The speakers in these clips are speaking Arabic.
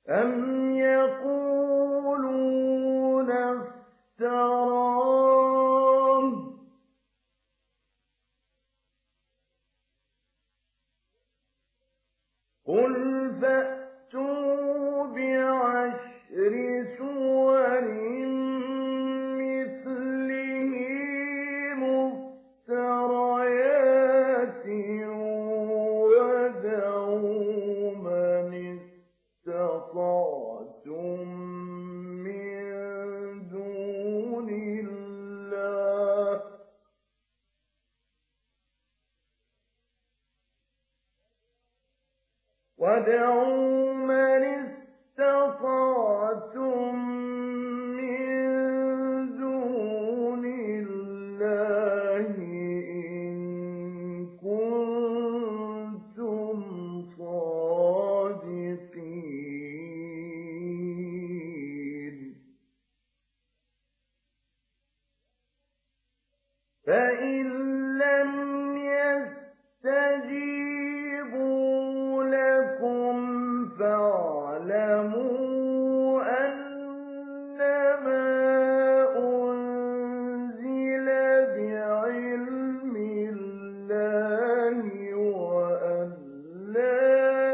أَمْ يَقُولُونَ افْتَرَاهُ ۖ قُلْ فَأْتُوا بِعَشْرِ سُوَرٍ مِّثْلِهِ مُفْتَرَيَاتٍ وَادْعُوا مَنِ اسْتَطَعْتُم مِّن دُونِ اللَّهِ إِن كُنتُمْ صَادِقِينَ فَإِن لَّمْ يَسْتَجِيبُوا لَكُمْ فَاعْلَمُوا أَنَّمَا أُنزِلَ بِعِلْمِ اللَّهِ وَأَن لَّا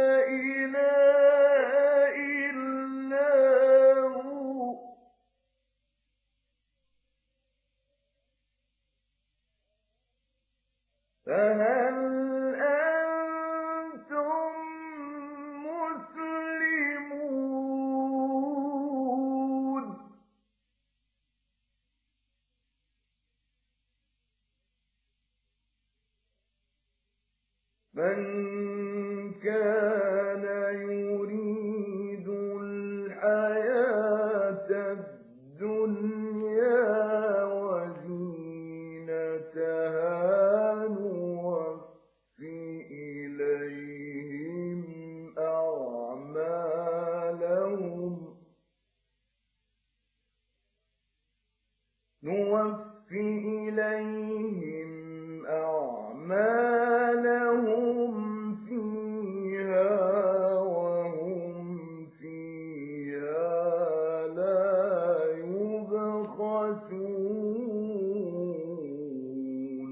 إِلَٰهَ إِلَّا هُوَ ۖ فَهَلْ أَنتُم مُّسْلِمُونَ مَن كَانَ يُرِيدُ الْحَيَاةَ الدُّنْيَا وَزِينَتَهَا نُوَفِّ إِلَيْهِمْ أَعْمَالَهُمْ فِيهَا وَهُمْ فِيهَا لَا يُبْخَسُونَ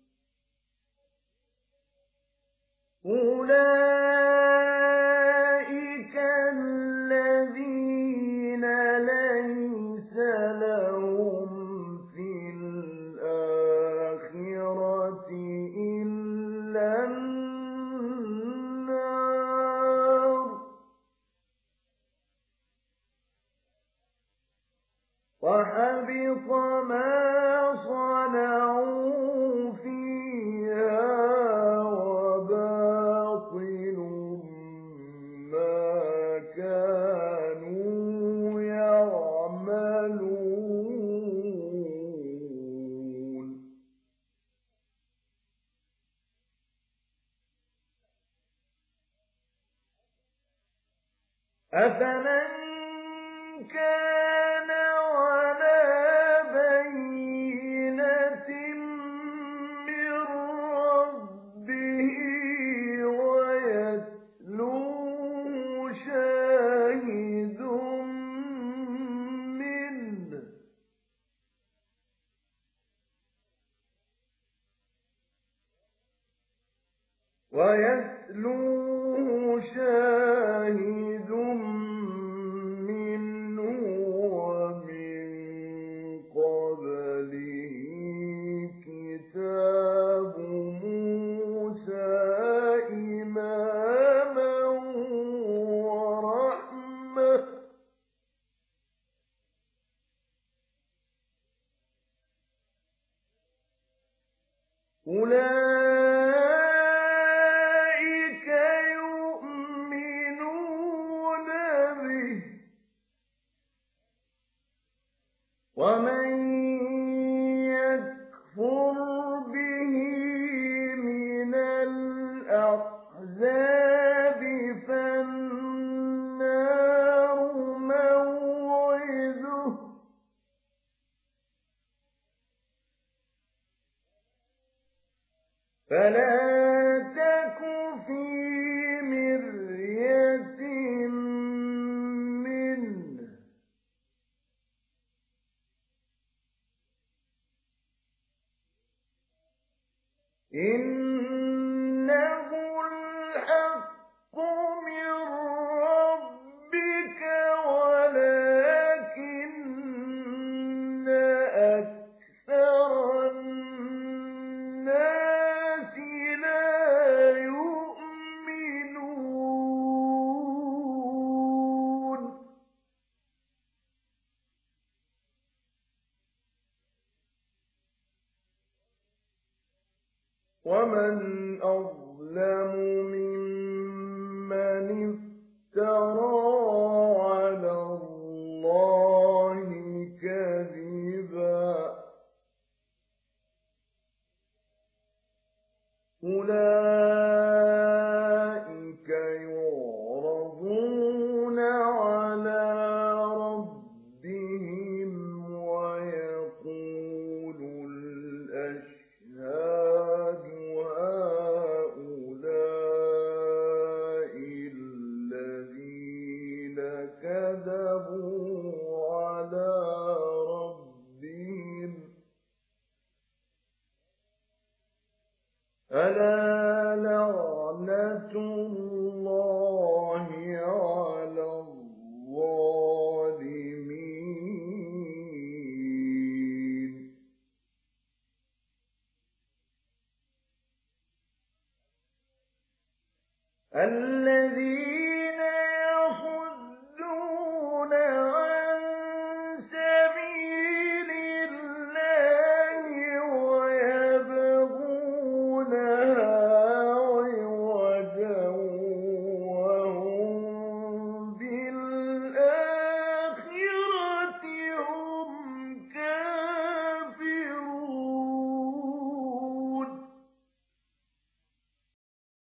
أُولَٰئِكَ الَّذِينَ لَيْسَ لَهُمْ فِي الْآخِرَةِ إِلَّا النَّارُ وَحَبِطَ مَا صَنَعُوا فِيهَا وَبَاطِلٌ مَّا كَانُوا يَعْمَلُونَ أَفَمَن كَانَ عَلَىٰ بَيِّنَةٍ مِّن رَّبِّهِ وَيَتْلُوهُ شَاهِدٌ مِّنْهُ وَمِن قَبْلِهِ كِتَابُ مُوسَىٰ إِمَامًا وَرَحْمَةً ۚ أُولَٰئِكَ يُؤْمِنُونَ بِهِ ۚ وَمَن يَكْفُرْ بِهِ مِنَ الْأَحْزَابِ فَالنَّارُ مَوْعِدُهُ ۚ ومن أظلم